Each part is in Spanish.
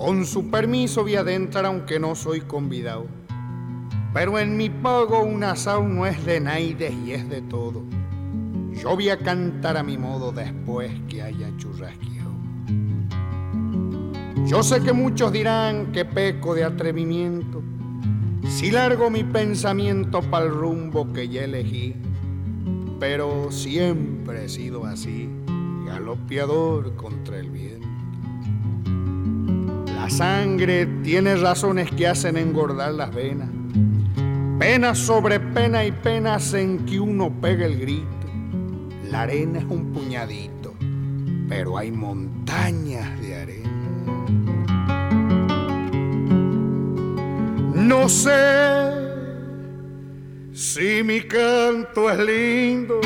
Con su permiso voy a adentrar aunque no soy convidado. Pero en mi pago un asao no es de naides y es de todo. Yo voy a cantar a mi modo después que haya churrasqueado. Yo sé que muchos dirán que peco de atrevimiento si largo mi pensamiento pa'l rumbo que ya elegí. Pero siempre he sido así, galopeador contra el viento. La sangre tiene razones que hacen engordar las venas. Pena sobre pena y penas en que uno pega el grito. La arena es un puñadito, pero hay montañas de arena. No sé si mi canto es lindo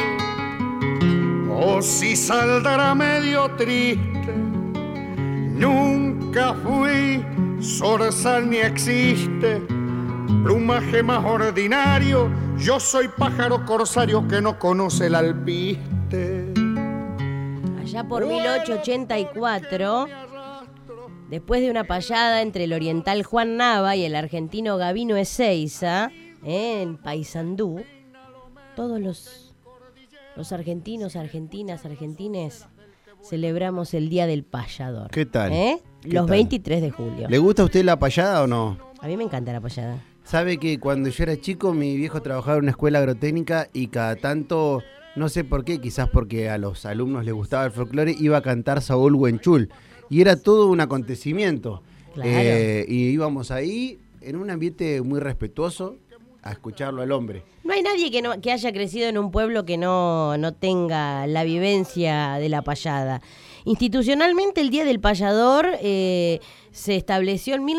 o si saldrá medio triste. Nunca fui zorzal ni existe plumaje más ordinario. Yo soy pájaro corsario que no conoce el alpiste. Allá por 1884, después de una payada entre el oriental Juan Nava y el argentino Gabino Ezeiza, en Paysandú, todos los argentinos, argentinas, argentines celebramos el Día del Payador. ¿Qué tal? Los 23 de julio. ¿Le gusta a usted la payada o no? A mí me encanta la payada. Sabe que cuando yo era chico mi viejo trabajaba en una escuela agrotécnica y cada tanto, no sé por qué, quizás porque a los alumnos les gustaba el folclore, iba a cantar Saúl Huenchul y era todo un acontecimiento. Claro. Y íbamos ahí en un ambiente muy respetuoso a escucharlo al hombre. No hay nadie que haya crecido en un pueblo que no tenga la vivencia de la payada. Institucionalmente el Día del Payador se estableció en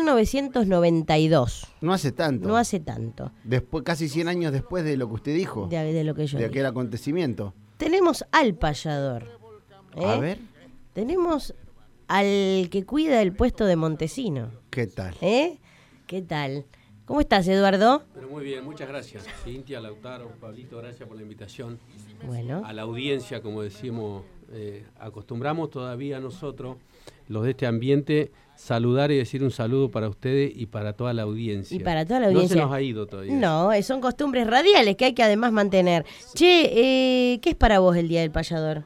1992. No hace tanto. No hace tanto. Después, casi 100 años después de lo que usted dijo. De lo que yo de dije. aquel acontecimiento. Tenemos al payador. A ver. Tenemos al que cuida el puesto de Montesino. ¿Qué tal? ¿Qué tal? ¿Cómo estás, Eduardo? Pero muy bien, muchas gracias. Cintia, Lautaro, Pablito, gracias por la invitación. Bueno. A la audiencia, como decimos, acostumbramos todavía nosotros, los de este ambiente, saludar y decir un saludo para ustedes y para toda la audiencia. Y para toda la audiencia. No se nos ha ido todavía. No, son costumbres radiales que hay que además mantener. Che, ¿qué es para vos el Día del Payador?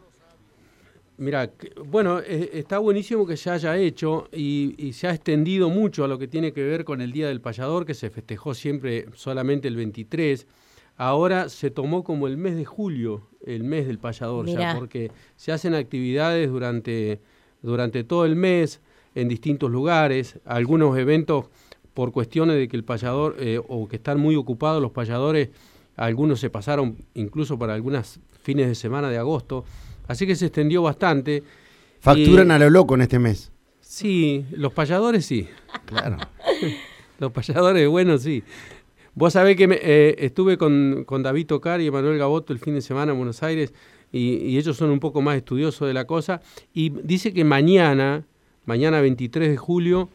Mira, bueno, está buenísimo que se haya hecho y se ha extendido mucho a lo que tiene que ver con el Día del Payador, que se festejó siempre solamente el 23. Ahora se tomó como el mes de julio, el mes del payador, ya, porque se hacen actividades durante todo el mes en distintos lugares, algunos eventos por cuestiones de que el payador, o que están muy ocupados los payadores, algunos se pasaron incluso para algunos fines de semana de agosto. Así que se extendió bastante. ¿Facturan a lo loco en este mes? Sí, los payadores sí. Claro. Los payadores, bueno, sí. Vos sabés que estuve con David Tocar y Emanuel Gaboto el fin de semana en Buenos Aires y ellos son un poco más estudiosos de la cosa. Y dice que mañana 23 de julio,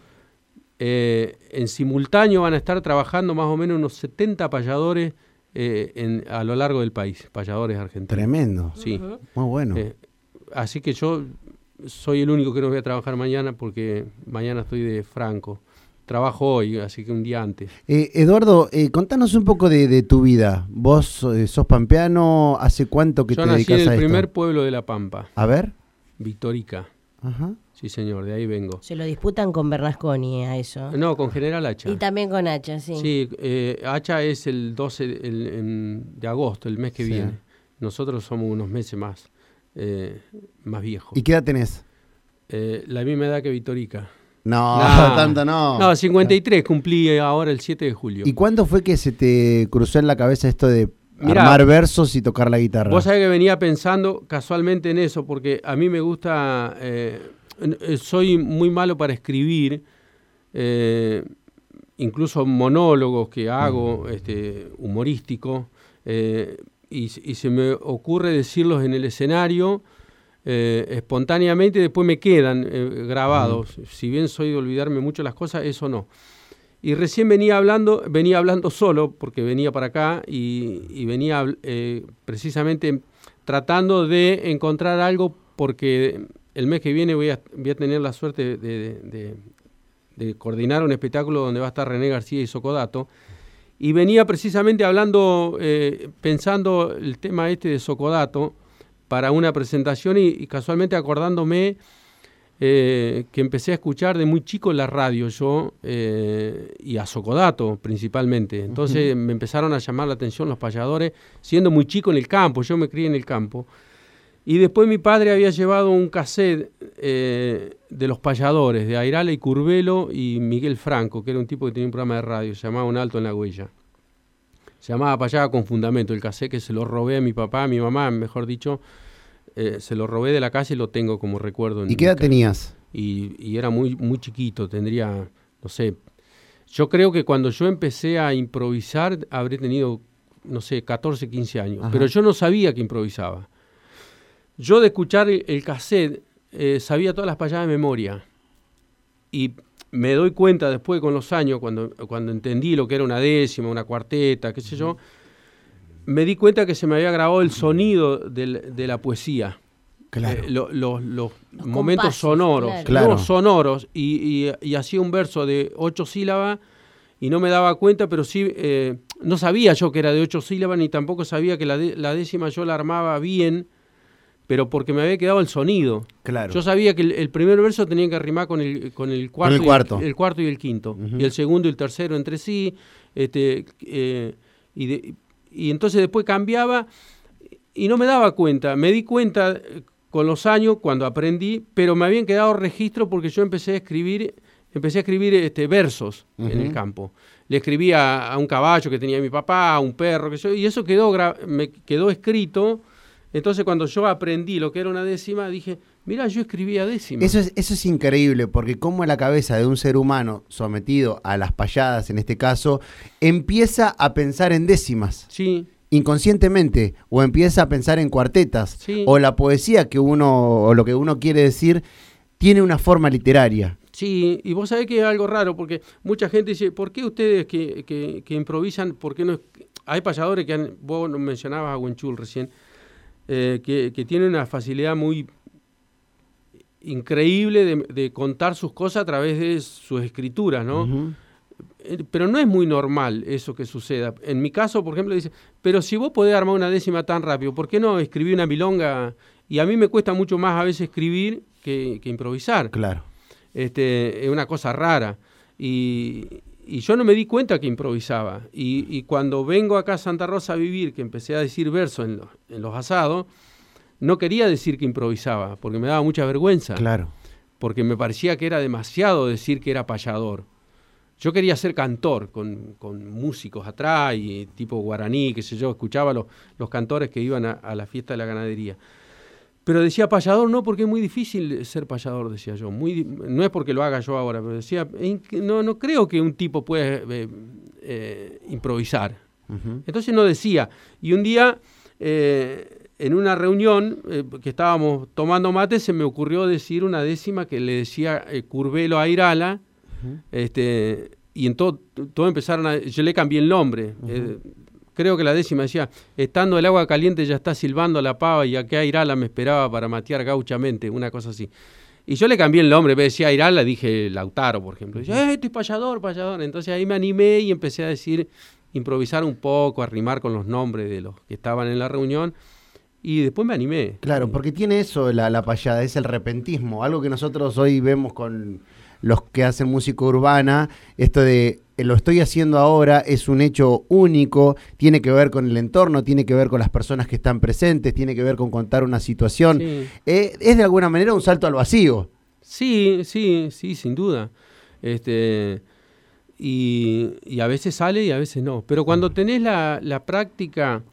en simultáneo van a estar trabajando más o menos unos 70 payadores a lo largo del país, payadores argentinos. Tremendo. Sí. Muy bueno. Así que yo soy el único que no voy a trabajar mañana porque mañana estoy de franco. Trabajo hoy, así que un día antes. Eduardo, contanos un poco de tu vida. Vos sos pampeano, ¿hace cuánto que te dedicas a esto? Yo nací en el primer pueblo de La Pampa. A ver. Victorica. Ajá. Sí, señor, de ahí vengo. Se lo disputan con Bernasconi a eso. No, con General Hacha. Y también con Hacha, sí. Sí, Hacha es el 12 de agosto, el mes que viene. Nosotros somos unos meses más viejos. ¿Y qué edad tenés? La misma edad que Victorica. No, tanto no. No, 53, cumplí ahora el 7 de julio. ¿Y cuándo fue que se te cruzó en la cabeza esto de armar versos y tocar la guitarra? Vos sabés que venía pensando casualmente en eso, porque a mí me gusta, soy muy malo para escribir, incluso monólogos que hago, humorísticos, y se me ocurre decirlos en el escenario, espontáneamente, después me quedan grabados. Si bien soy de olvidarme mucho las cosas, eso no. Y recién venía hablando solo, porque venía para acá y venía precisamente tratando de encontrar algo, porque el mes que viene voy a tener la suerte de coordinar un espectáculo donde va a estar René García y Socodato. Y venía precisamente hablando, pensando el tema de Socodato para una presentación y casualmente acordándome que empecé a escuchar de muy chico la radio yo y a Socodato principalmente. Entonces me empezaron a llamar la atención los payadores, siendo muy chico en el campo, yo me crié en el campo. Y después mi padre había llevado un cassette de los payadores, de Airala y Curvelo y Miguel Franco, que era un tipo que tenía un programa de radio, se llamaba Un Alto en la Huella. Se llamaba Payada con Fundamento, el cassette que se lo robé a mi papá, a mi mamá, mejor dicho, se lo robé de la casa y lo tengo como recuerdo. ¿Y qué edad tenías? Y era muy, muy chiquito, tendría, no sé, yo creo que cuando yo empecé a improvisar habré tenido, no sé, 14, 15 años, Ajá. pero yo no sabía que improvisaba. Yo de escuchar el cassette sabía todas las payadas de memoria y me doy cuenta después con los años, cuando entendí lo que era una décima, una cuarteta, qué sé yo, me di cuenta que se me había grabado el sonido de la poesía. Claro. Los momentos compases, sonoros, claro. no, sonoros, y hacía un verso de 8 sílabas y no me daba cuenta, pero sí, no sabía yo que era de 8 sílabas, ni tampoco sabía que la décima yo la armaba bien, pero porque me había quedado el sonido. Claro. Yo sabía que el primer verso tenía que rimar con el cuarto, el cuarto. el cuarto y el quinto, Ujú. y el segundo y el tercero entre sí, y entonces después cambiaba y no me daba cuenta. Me di cuenta con los años cuando aprendí, pero me habían quedado registros porque yo empecé a escribir versos en el campo. Le escribía a un caballo que tenía mi papá, a un perro, y eso me quedó escrito. Entonces cuando yo aprendí lo que era una décima, dije, mira, yo escribía décima. Eso es increíble, porque como la cabeza de un ser humano sometido a las payadas, en este caso, empieza a pensar en décimas. Sí, Inconscientemente, o empieza a pensar en cuartetas, Sí. o la poesía o lo que uno quiere decir, tiene una forma literaria. sí, y vos sabés que es algo raro, porque mucha gente dice, ¿por qué ustedes que improvisan, por qué no? Hay payadores vos mencionabas a Huenchul recién, que tienen una facilidad muy increíble de contar sus cosas a través de sus escrituras, ¿no? Ujú. Pero no es muy normal eso que suceda. En mi caso, por ejemplo, dice, pero si vos podés armar una décima tan rápido, ¿por qué no escribir una milonga? Y a mí me cuesta mucho más a veces escribir que improvisar. Claro. Es una cosa rara. Y yo no me di cuenta que improvisaba. Y cuando vengo acá a Santa Rosa a vivir, que empecé a decir versos en los asados, no quería decir que improvisaba, porque me daba mucha vergüenza. Claro. Porque me parecía que era demasiado decir que era payador. Yo quería ser cantor, con músicos atrás y tipo guaraní, qué sé yo, escuchaba los cantores que iban a la fiesta de la ganadería. Pero decía payador no, porque es muy difícil ser payador, decía yo. No es porque lo haga yo ahora, pero decía, no creo que un tipo pueda improvisar. Ujú. Entonces no decía. Y un día, en una reunión que estábamos tomando mate, se me ocurrió decir una décima que le decía Curvelo a Airala. Y en todo empezaron yo le cambié el nombre. Creo que la décima decía, estando el agua caliente ya está silbando la pava y acá Airala me esperaba para matear gauchamente, una cosa así. Y yo le cambié el nombre, en vez de decir Airala, dije Lautaro, por ejemplo. Decía, estoy payador. Entonces ahí me animé y empecé a decir, improvisar un poco, a rimar con los nombres de los que estaban en la reunión. Y después me animé. Claro, porque tiene eso la payada, es el repentismo, algo que nosotros hoy vemos con los que hacen música urbana, esto de lo estoy haciendo ahora es un hecho único, tiene que ver con el entorno, tiene que ver con las personas que están presentes, tiene que ver con contar una situación. Sí. Es de alguna manera un salto al vacío. Sí, sin duda. Y a veces sale y a veces no. Pero cuando tenés la práctica,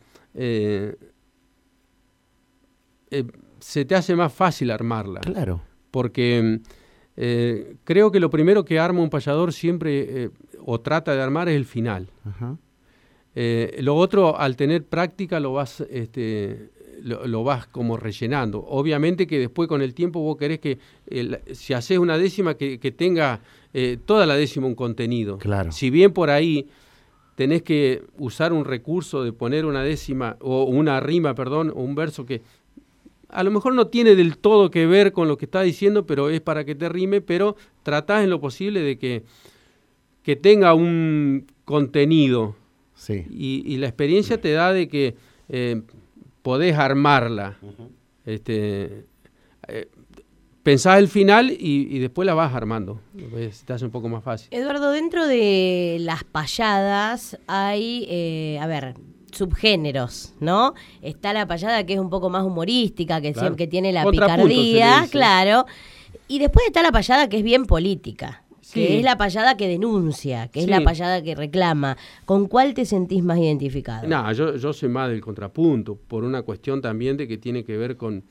se te hace más fácil armarla. Claro. Porque creo que lo primero que arma un payador siempre, o trata de armar, es el final. Ajá. Lo otro, al tener práctica, lo vas como rellenando. Obviamente que después con el tiempo vos querés que, si haces una décima, que tenga toda la décima un contenido. Claro. Si bien por ahí tenés que usar un recurso de poner una décima, o una rima, perdón, o un verso que a lo mejor no tiene del todo que ver con lo que está diciendo, pero es para que te rime, pero tratás en lo posible de que tenga un contenido. Sí. Y la experiencia te da de que podés armarla. Pensás el final y después la vas armando. Te hace un poco más fácil. Eduardo, dentro de las payadas hay, subgéneros, ¿no? Está la payada que es un poco más humorística, que, Claro. que tiene la Contrapunto, picardía, se le dice. claro. Y después está la payada que es bien política. Sí. Que es la payada que denuncia, que es Sí. la payada que reclama. ¿Con cuál te sentís más identificado? No, yo soy más del contrapunto, por una cuestión también de que tiene que ver con...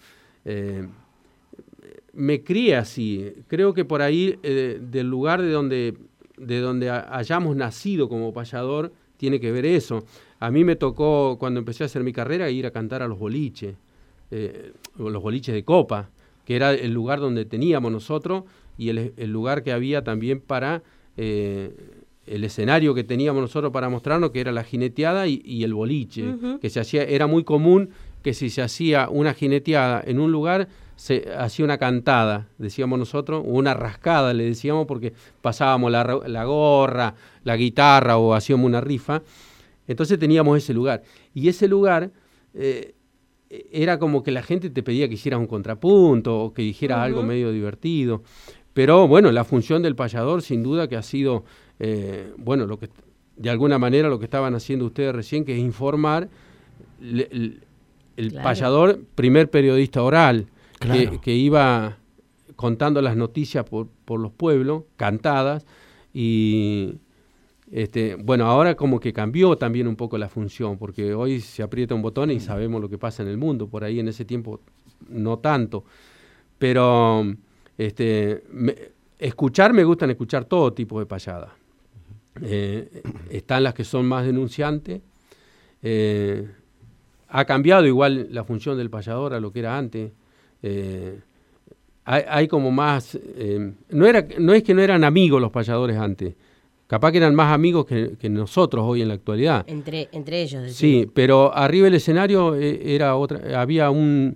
me crié así. Creo que por ahí, del lugar de donde hayamos nacido como payador, tiene que ver eso. A mí me tocó, cuando empecé a hacer mi carrera, ir a cantar a los boliches de copa, que era el lugar donde teníamos nosotros y el lugar que había también para... el escenario que teníamos nosotros para mostrarnos, que era la jineteada y el boliche, Uh-huh. que se hacía, era muy común que si se hacía una jineteada en un lugar, se hacía una cantada, decíamos nosotros, o una rascada, le decíamos, porque pasábamos la gorra, la guitarra o hacíamos una rifa. Entonces teníamos ese lugar. Y ese lugar era como que la gente te pedía que hicieras un contrapunto o que dijeras Uh-huh. algo medio divertido. Pero bueno, la función del payador sin duda que ha sido, lo que de alguna manera lo que estaban haciendo ustedes recién, que es informar. El Claro. payador, primer periodista oral, Claro. que iba contando las noticias por los pueblos, cantadas, y ahora como que cambió también un poco la función, porque hoy se aprieta un botón y sabemos lo que pasa en el mundo, por ahí en ese tiempo no tanto, pero me gustan escuchar todo tipo de payadas. Están las que son más denunciantes. Ha cambiado igual la función del payador a lo que era antes. Hay como más... no es que no eran amigos los payadores antes. Capaz que eran más amigos que nosotros hoy en la actualidad. Entre ellos, decís. Sí, pero arriba del escenario había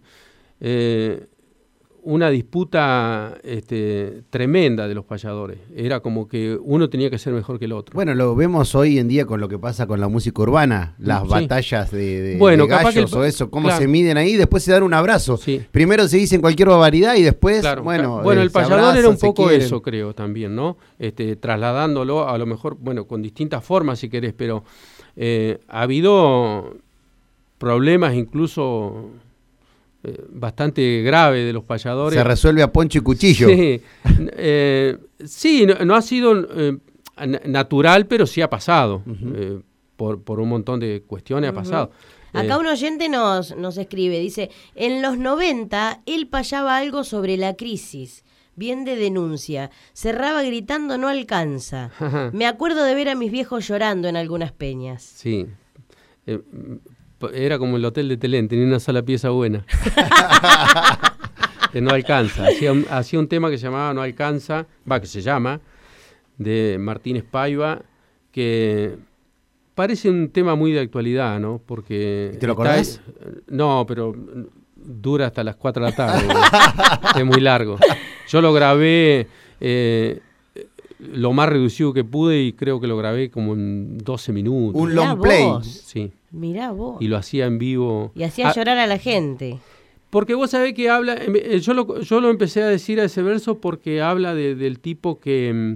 una disputa tremenda de los payadores. Era como que uno tenía que ser mejor que el otro. Bueno, lo vemos hoy en día con lo que pasa con la música urbana, las Sí. batallas de Capaz que gallos o eso, cómo claro. se miden ahí, después se dan un abrazo. Sí. Primero se dicen cualquier barbaridad y después, Claro, bueno, el se payador abrazan, era un se poco quieren. eso, creo, también, ¿no? Trasladándolo, a lo mejor, con distintas formas, si querés, pero ha habido problemas incluso bastante graves de los payadores. Se resuelve a poncho y cuchillo. Sí, no ha sido natural, pero sí ha pasado. Por un montón de cuestiones ha pasado. Acá un oyente nos escribe, dice, en los 90 él payaba algo sobre la crisis, bien de denuncia, cerraba gritando no alcanza. Me acuerdo de ver a mis viejos llorando en algunas peñas. Sí. Era como el hotel de Telén, tenía una sola pieza buena. Que no alcanza. Hacía un tema que se llamaba No alcanza, que se llama, de Martínez Paiva, que parece un tema muy de actualidad, ¿no? Porque ¿Te lo acordás? No, pero dura hasta las 4 de la tarde. Es muy largo. Yo lo grabé lo más reducido que pude y creo que lo grabé como en 12 minutos. Un Mirá long play. vos. Sí. Mirá vos. Y lo hacía en vivo. Y hacía llorar a la gente. Porque vos sabés que habla, yo lo empecé a decir a ese verso porque habla del tipo que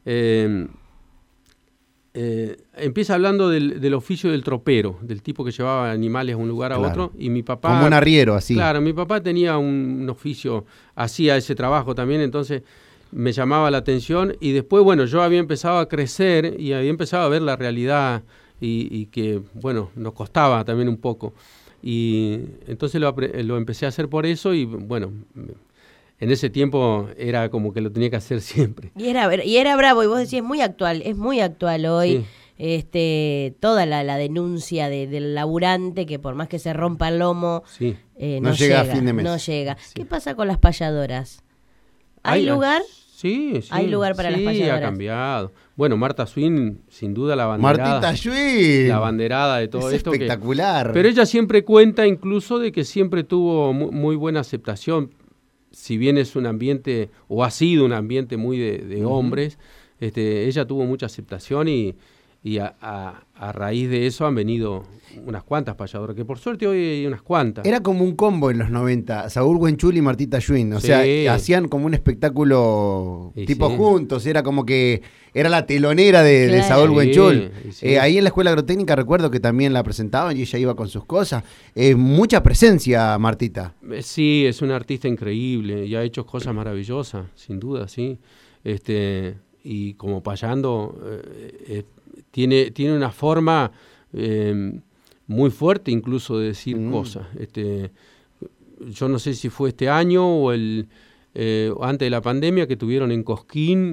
empieza hablando del oficio del tropero, del tipo que llevaba animales de un lugar a Claro. otro, y mi papá... Como un arriero, así. Claro, mi papá tenía un oficio, hacía ese trabajo también, entonces me llamaba la atención, y después, yo había empezado a crecer y había empezado a ver la realidad y que, nos costaba también un poco. Y entonces lo empecé a hacer por eso y, en ese tiempo era como que lo tenía que hacer siempre. Y era bravo, y vos decís, es muy actual hoy. Sí. Toda la denuncia del laburante que por más que se rompa el lomo, No llega a fin de mes. no llega. Sí. ¿Qué pasa con las payadoras? ¿Hay lugar? Sí, sí. Hay lugar para las Sí, payadoras. ha cambiado. Bueno, Marta Swin, sin duda la banderada. Martita Schwinn. La banderada de todo Es esto. espectacular. Pero ella siempre cuenta incluso de que siempre tuvo muy buena aceptación, si bien es un ambiente, o ha sido un ambiente muy de hombres, ella tuvo mucha aceptación y a raíz de eso han venido unas cuantas payadoras, que por suerte hoy hay unas cuantas. Era como un combo en los 90, Saúl Wenchul y Martita Schwinn. O sea, Sí. hacían como un espectáculo Y tipo sí. juntos. Era como que era la telonera de Claro. Saúl Sí, Wenchul. y sí. Ahí en la Escuela Agrotécnica recuerdo que también la presentaban y ella iba con sus cosas. Mucha presencia, Martita. Sí, es una artista increíble y ha hecho cosas maravillosas, sin duda, sí. Y como payando, tiene una forma muy fuerte incluso de decir cosas. Yo no sé si fue este año o antes de la pandemia que tuvieron en Cosquín,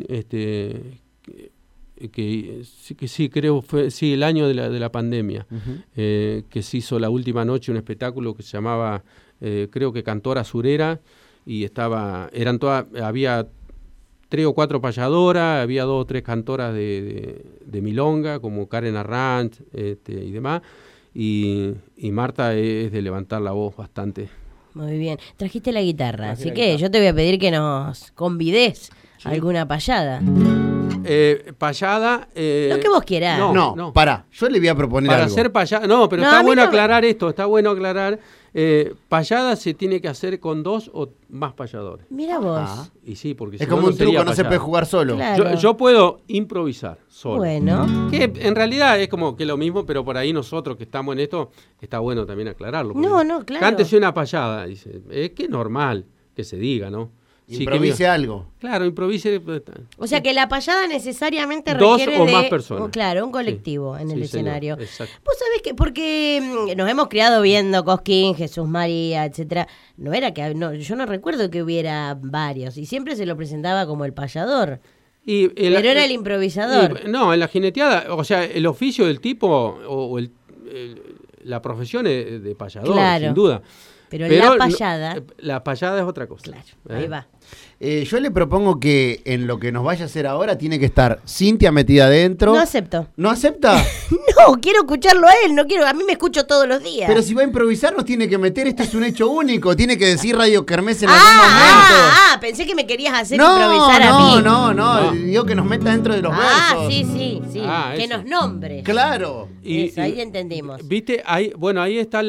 que sí, creo fue el año de la pandemia, que se hizo la última noche un espectáculo que se llamaba, creo que Cantora Surera, y había 3 o 4 payadoras, había 2 o 3 cantoras de milonga, como Karen Arrandt y demás, y Marta es de levantar la voz bastante. Muy bien. Trajiste la guitarra, Traje así la que guitarra. yo te voy a pedir que nos convides a alguna payada. Payada... Lo que vos quieras. No, pará. Yo le voy a proponer Para algo. hacer payada... No, pero No, está a mí bueno no me- aclarar esto, está bueno aclarar. Payada se tiene que hacer con 2 o más payadores. Mira vos. Ah. Y sí, porque Es si como no, un sería truco, no se payada. puede jugar solo. Claro. Yo puedo improvisar solo. Bueno. Que en realidad es como que lo mismo, pero por ahí nosotros que estamos en esto, está bueno también aclararlo. porque No, claro. Cántese una payada, dice. Es que es normal que se diga, ¿no? Sí, Improvise que algo. claro, improvise. O sea que la payada necesariamente 2 requiere o de... más personas. Claro, un colectivo Sí, en el sí, señor, escenario. exacto. Vos sabés que, porque nos hemos criado viendo Cosquín, Jesús María, etcétera. No era que... No, yo no recuerdo que hubiera varios. Y siempre se lo presentaba como el payador. Pero era el improvisador. No, en la jineteada, o sea, el oficio del tipo o la profesión es de payador, Claro. sin duda. Pero la no- payada... la payada es otra cosa. Claro, ¿eh? ahí va. Yo le propongo que en lo que nos vaya a hacer ahora tiene que estar Cintia metida adentro. No acepto. ¿No acepta? No, quiero escucharlo a él. No quiero... A mí me escucho todos los días. Pero si va a improvisar nos tiene que meter, esto es un hecho único, tiene que decir Radio Kermés en algún momento. Pensé que me querías hacer improvisar a mí. No, digo que nos meta dentro de los versos. Sí. Que eso. nos nombre. Claro. Eso, ahí entendimos. Viste, ahí está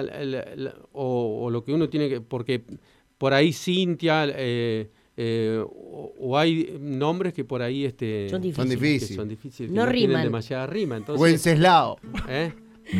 o lo que uno tiene que, porque por ahí Cintia, o hay nombres que por ahí Son Son difíciles. que difíciles. son difíciles, que No tienen riman. demasiada rima, entonces, Wenceslao. ¿eh?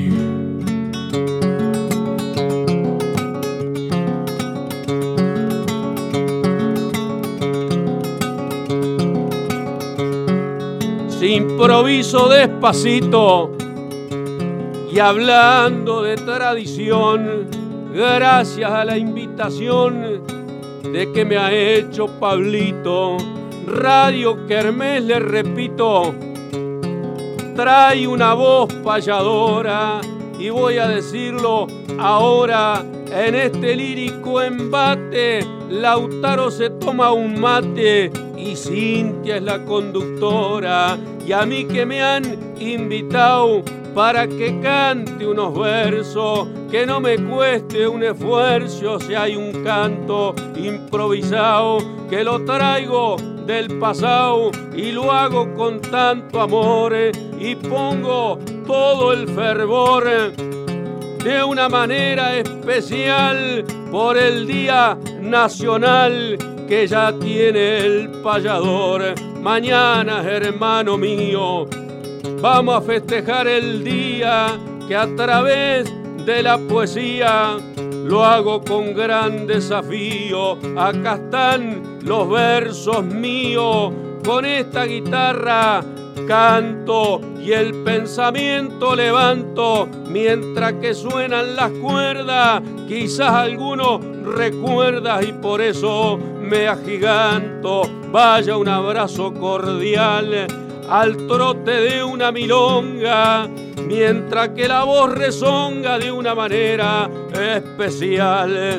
Si improviso despacito y hablando de tradición, gracias a la invitación de que me ha hecho Pablito, Radio Kermés, le repito, trae una voz payadora y voy a decirlo ahora en este lírico embate. Lautaro se toma un mate y Cintia es la conductora, y a mí que me han invitado para que cante unos versos, que no me cueste un esfuerzo si hay un canto improvisado, que lo traigo del pasado y lo hago con tanto amor, y pongo todo el fervor de una manera especial por el Día Nacional que ya tiene el payador. Mañana, hermano mío, vamos a festejar el día que a través de la poesía lo hago con gran desafío. Acá están los versos míos, con esta guitarra canto y el pensamiento levanto mientras que suenan las cuerdas. Quizás alguno recuerdas y por eso me agiganto. Vaya un abrazo cordial al trote de una milonga, mientras que la voz rezonga de una manera especial.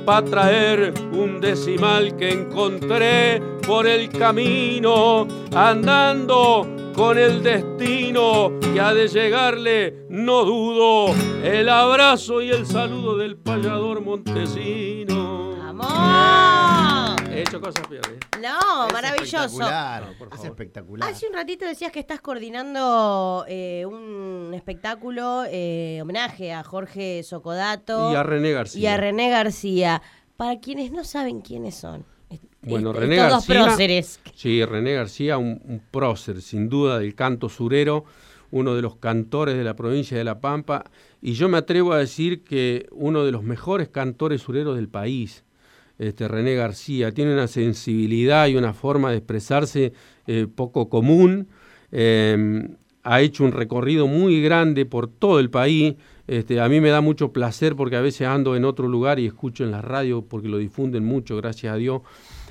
pa' traer un decimal que encontré por el camino, andando con el destino que ha de llegarle, no dudo, el abrazo y el saludo del payador montesino. ¡Vamos! He hecho cosas peores. No, maravilloso. Espectacular, No, por es favor. espectacular. Hace un ratito decías que estás coordinando un espectáculo homenaje a Jorge Socodato Y a René García. y a René García. Para quienes no saben quiénes son. Bueno, estos René dos García, próceres. Sí, René García, un prócer, sin duda, del canto surero, uno de los cantores de la provincia de La Pampa, y yo me atrevo a decir que uno de los mejores cantores sureros del país, René García. Tiene una sensibilidad y una forma de expresarse poco común. Ha hecho un recorrido muy grande por todo el país. A mí me da mucho placer porque a veces ando en otro lugar y escucho en la radio porque lo difunden mucho, gracias a Dios.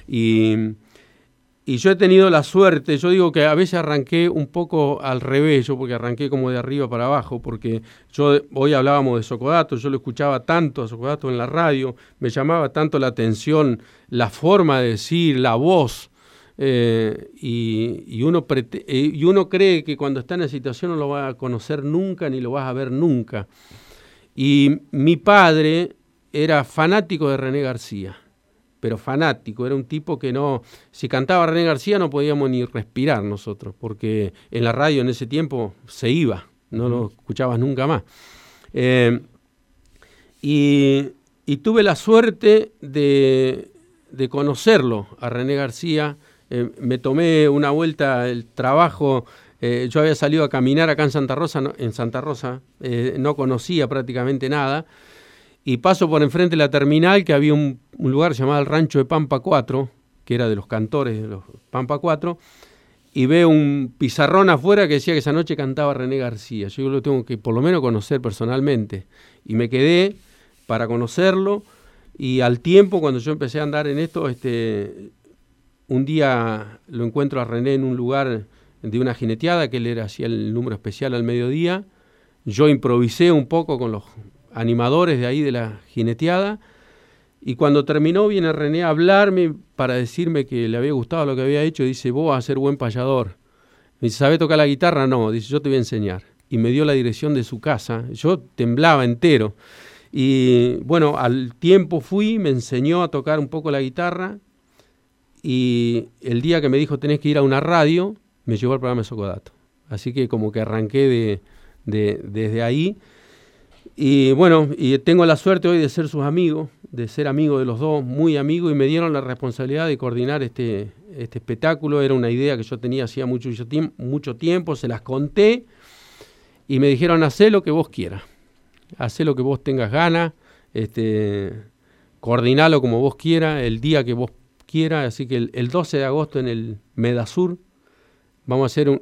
Y yo he tenido la suerte, yo digo que a veces arranqué un poco al revés, yo porque arranqué como de arriba para abajo, porque hoy hablábamos de Socodato, yo lo escuchaba tanto a Socodato en la radio, me llamaba tanto la atención la forma de decir, la voz, y uno cree que cuando está en la situación no lo va a conocer nunca ni lo vas a ver nunca. Y mi padre era fanático de René García, pero fanático, era un tipo que no, si cantaba René García no podíamos ni respirar nosotros, porque en la radio en ese tiempo se iba, no lo escuchabas nunca más. Y tuve la suerte de conocerlo a René García. Me tomé una vuelta al trabajo, yo había salido a caminar acá en Santa Rosa, no conocía prácticamente nada, y paso por enfrente de la terminal, que había un lugar llamado el Rancho de Pampa 4, que era de los cantores de los Pampa 4, y veo un pizarrón afuera que decía que esa noche cantaba René García. Yo lo tengo que por lo menos conocer personalmente, y me quedé para conocerlo, y al tiempo, cuando yo empecé a andar en esto, un día lo encuentro a René en un lugar de una jineteada, que él hacía el número especial al mediodía. Yo improvisé un poco con los animadores de ahí de la jineteada, y cuando terminó viene René a hablarme para decirme que le había gustado lo que había hecho. Dice, vos vas a ser buen payador. Me dice, ¿sabés tocar la guitarra? No, dice, yo te voy a enseñar. Y me dio la dirección de su casa. Yo temblaba entero. Y bueno, al tiempo fui, me enseñó a tocar un poco la guitarra, y el día que me dijo tenés que ir a una radio, me llevó al programa de Socodato. Así que como que arranqué desde ahí. Y bueno, y tengo la suerte hoy de ser sus amigos, de ser amigo de los dos, muy amigo, y me dieron la responsabilidad de coordinar este espectáculo. Era una idea que yo tenía hacía mucho tiempo, se las conté, y me dijeron, hacé lo que vos quieras, hacé lo que vos tengas ganas, coordinalo como vos quieras, el día que vos quieras. Así que el 12 de agosto en el Medasur vamos a hacer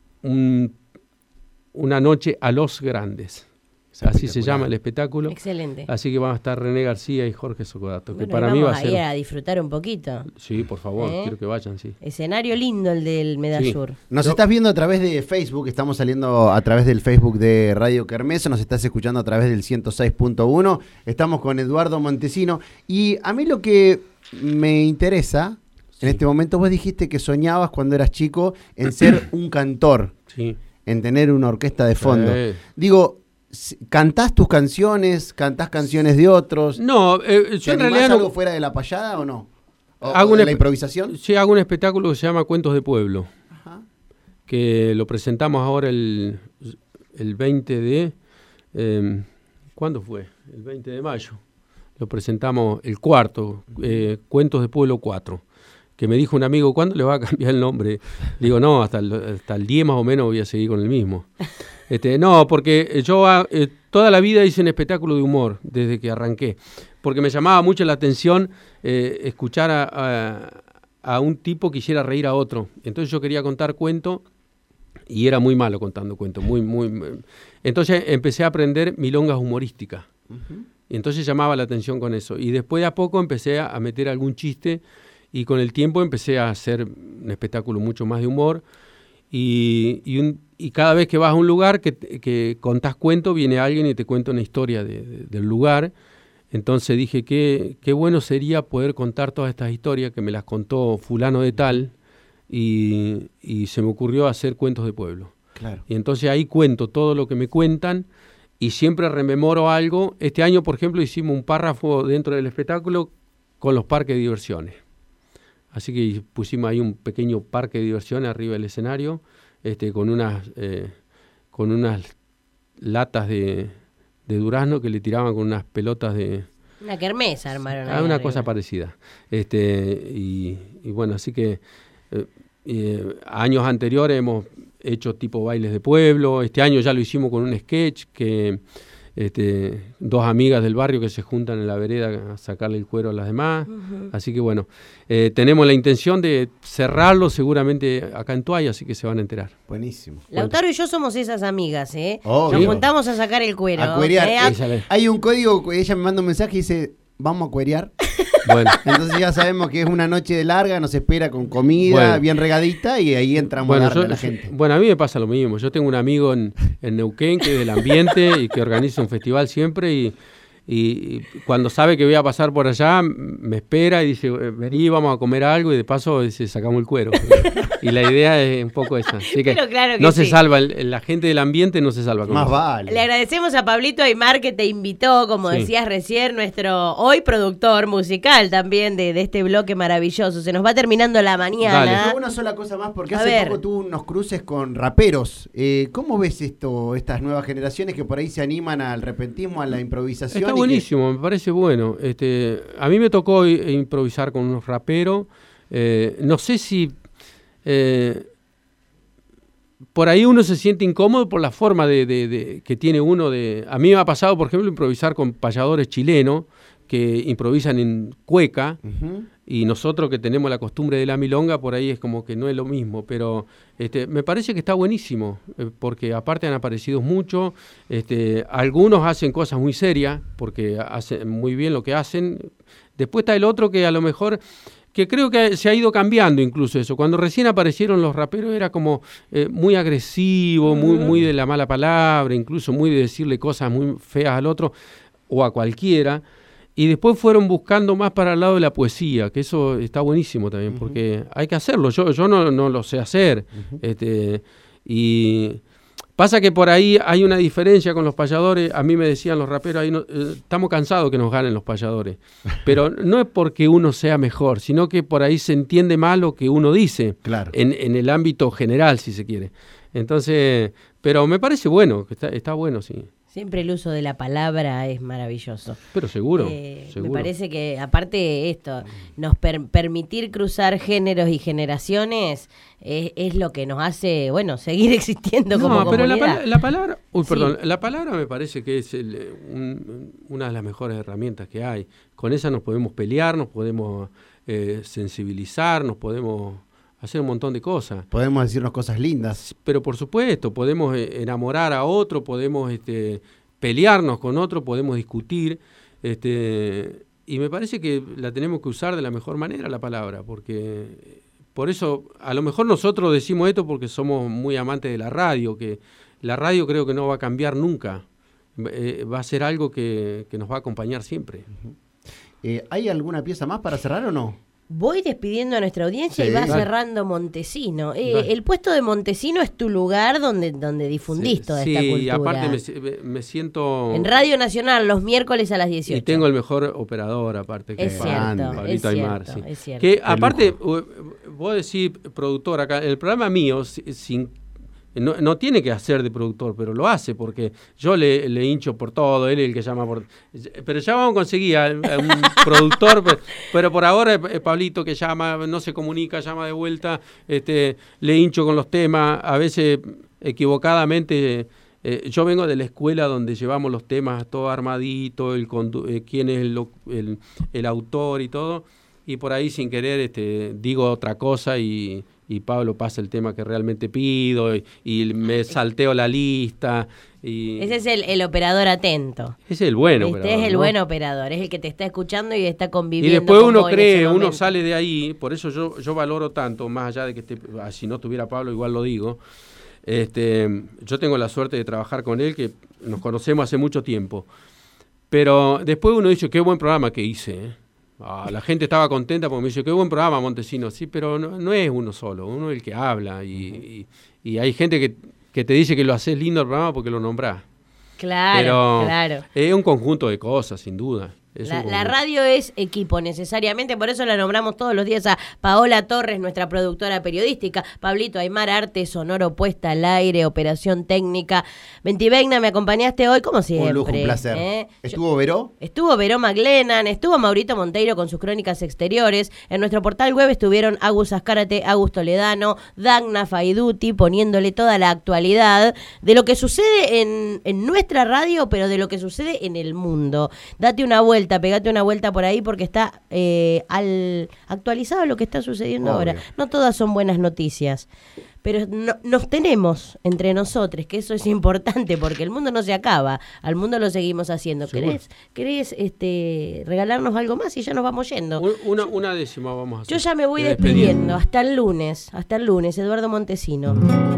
una noche a los grandes. Así se llama el espectáculo. Excelente. Así que van a estar René García y Jorge Socodato, que Bueno, para mí va a vamos a ir ser... a disfrutar un poquito. Sí, por favor, quiero que vayan, sí. Escenario lindo el del Medasur. Nos estás viendo a través de Facebook, estamos saliendo a través del Facebook de Radio Kermés, nos estás escuchando a través del 106.1, estamos con Eduardo Montesino, y a mí lo que me interesa, en este momento vos dijiste que soñabas cuando eras chico en ser un cantor, Sí. en tener una orquesta de fondo. Digo, ¿cantás tus canciones? ¿Cantás canciones de otros? No, ¿Te yo en animás realidad algo no... fuera de la payada o no? Hago ¿O de una la improvisación? Sí, hago un espectáculo que se llama Cuentos de Pueblo, Ajá. que lo presentamos ahora el 20 de... ¿cuándo fue? El 20 de mayo. Lo presentamos el cuarto, Cuentos de Pueblo 4, que me dijo un amigo, ¿cuándo le va a cambiar el nombre? Digo, no, hasta el 10 más o menos voy a seguir con el mismo. No, porque yo toda la vida hice un espectáculo de humor desde que arranqué, porque me llamaba mucho la atención escuchar a un tipo que hiciera reír a otro. Entonces yo quería contar cuentos y era muy malo contando cuentos. Entonces empecé a aprender milongas humorísticas. Uh-huh. Y entonces llamaba la atención con eso. Y después de a poco empecé a meter algún chiste, y con el tiempo empecé a hacer un espectáculo mucho más de humor. Y cada vez que vas a un lugar que contás cuento, viene alguien y te cuenta una historia del lugar. Entonces dije qué bueno sería poder contar todas estas historias que me las contó fulano de tal y se me ocurrió hacer cuentos de pueblo. Claro. Y entonces ahí cuento todo lo que me cuentan y siempre rememoro algo. Este año, por ejemplo, hicimos un párrafo dentro del espectáculo con los parques de diversiones. Así que pusimos ahí un pequeño parque de diversiones arriba del escenario, con unas latas de durazno que le tiraban con unas pelotas de... Una kermés armaron ahí una arriba. cosa parecida. Y bueno, así que años anteriores hemos hecho tipo bailes de pueblo. Este año ya lo hicimos con un sketch que dos amigas del barrio que se juntan en la vereda a sacarle el cuero a las demás. Uh-huh. Así que bueno, tenemos la intención de cerrarlo seguramente acá en Toay, así que se van a enterar. Buenísimo. Lautaro y yo somos esas amigas, Obvio. Nos juntamos a sacar el cuero. A cuerear. Hay un código, ella me manda un mensaje y dice, vamos a cuerear. Bueno. Entonces ya sabemos que es una noche larga, nos espera con comida bien regadita y ahí entramos a darle a la gente. Bueno, a mí me pasa lo mismo. Yo tengo un amigo en Neuquén que es del ambiente y que organiza un festival siempre y cuando sabe que voy a pasar por allá me espera y dice, vení, vamos a comer algo y de paso sacamos el cuero. Y la idea es un poco esa. Así que, claro que no sí. Se salva, la gente del ambiente no se salva. Más vale. Le agradecemos a Pablito Aymar que te invitó, como decías recién, nuestro hoy productor musical también de este bloque maravilloso. Se nos va terminando la mañana. Dale. Una sola cosa más, porque hace poco tuvo unos cruces con raperos. ¿Cómo ves estas nuevas generaciones que por ahí se animan al repentismo, a la improvisación? Está buenísimo, me parece bueno. A mí me tocó improvisar con unos raperos. No sé si... por ahí uno se siente incómodo por la forma que tiene uno de... A mí me ha pasado, por ejemplo, improvisar con payadores chilenos que improvisan en cueca, y nosotros que tenemos la costumbre de la milonga, por ahí es como que no es lo mismo, pero me parece que está buenísimo, porque aparte han aparecido mucho, algunos hacen cosas muy serias, porque hacen muy bien lo que hacen. Después está el otro que a lo mejor... que creo que se ha ido cambiando incluso eso. Cuando recién aparecieron los raperos era como muy agresivo, muy de la mala palabra, incluso muy de decirle cosas muy feas al otro o a cualquiera. Y después fueron buscando más para el lado de la poesía, que eso está buenísimo también, porque hay que hacerlo. Yo no lo sé hacer. Y pasa que por ahí hay una diferencia con los payadores. A mí me decían los raperos, ahí estamos cansados que nos ganen los payadores. Pero no es porque uno sea mejor, sino que por ahí se entiende mal lo que uno dice, claro, en el ámbito general, si se quiere. Entonces, pero me parece bueno, que está bueno, sí. Siempre el uso de la palabra es maravilloso. Pero seguro. Me parece que, aparte de esto, nos permitir cruzar géneros y generaciones es lo que nos hace, seguir existiendo como comunidad. Pero la palabra... la palabra me parece que es una de las mejores herramientas que hay. Con esa nos podemos pelear, nos podemos sensibilizar, nos podemos... hacer un montón de cosas. Podemos decirnos cosas lindas. Pero por supuesto, podemos enamorar a otro, podemos pelearnos con otro, podemos discutir. Y me parece que la tenemos que usar de la mejor manera la palabra, porque por eso a lo mejor nosotros decimos esto porque somos muy amantes de la radio, que la radio creo que no va a cambiar nunca. Va a ser algo que nos va a acompañar siempre. ¿Hay alguna pieza más para cerrar o no? Voy despidiendo a nuestra audiencia y va cerrando Montesino. El puesto de Montesino es tu lugar donde difundís toda esta cultura. Sí, aparte me siento... En Radio Nacional, los miércoles a las 18. Y tengo el mejor operador, aparte. Que es cierto, Pablito Aymar. Sí. Es cierto. Que aparte, vos decís, productor, acá, el programa mío, no tiene que hacer de productor, pero lo hace, porque yo le hincho por todo, él es el que llama por... Pero ya vamos a conseguir a un productor, pero por ahora es Pablito que llama, no se comunica, llama de vuelta, le hincho con los temas, a veces equivocadamente... yo vengo de la escuela donde llevamos los temas todo armadito, quién es el autor y todo, y por ahí sin querer digo otra cosa y Pablo pasa el tema que realmente pido y me salteo la lista. Ese es el operador atento. Ese es el buen operador. Es el buen operador, es el que te está escuchando y está conviviendo. Y después con uno vos cree, uno sale de ahí, por eso yo valoro tanto, más allá de que si no tuviera Pablo igual lo digo. Yo tengo la suerte de trabajar con él, que nos conocemos hace mucho tiempo. Pero después uno dice, qué buen programa que hice, ¿eh? La gente estaba contenta porque me dice, qué buen programa, Montesinos. Sí, pero no es uno solo, uno es el que habla. Y hay gente que te dice que lo haces lindo el programa porque lo nombrás. Claro, claro. Es un conjunto de cosas, sin duda. La radio es equipo necesariamente, por eso la nombramos todos los días a Paola Torres, nuestra productora periodística, Pablito Aymar, arte sonoro, puesta al aire, operación técnica. Ventivegna, me acompañaste hoy como siempre. Un lujo, un placer. ¿Estuvo Veró? Estuvo Veró McLennan, estuvo Maurito Monteiro con sus crónicas exteriores. En nuestro portal web estuvieron Agus Azcárate, Agus Toledano, Dagna Faiduti, poniéndole toda la actualidad de lo que sucede en nuestra radio, pero de lo que sucede en el mundo. Date una vuelta. Pegate una vuelta por ahí porque está actualizado lo que está sucediendo ahora. No todas son buenas noticias, pero nos tenemos entre nosotros, que eso es importante porque el mundo no se acaba, al mundo lo seguimos haciendo. ¿Querés regalarnos algo más y ya nos vamos yendo? Una décima vamos a hacer. Yo ya me voy despidiendo. Hasta el lunes, Eduardo Montesino.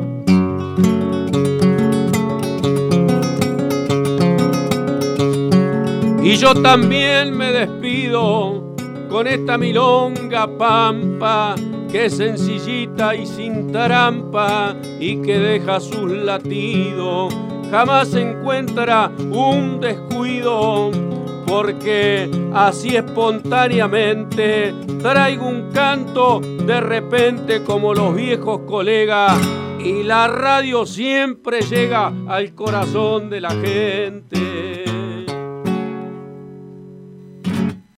Y yo también me despido con esta milonga pampa que es sencillita y sin trampa y que deja sus latidos. Jamás se encuentra un descuido porque así espontáneamente traigo un canto de repente como los viejos colegas y la radio siempre llega al corazón de la gente.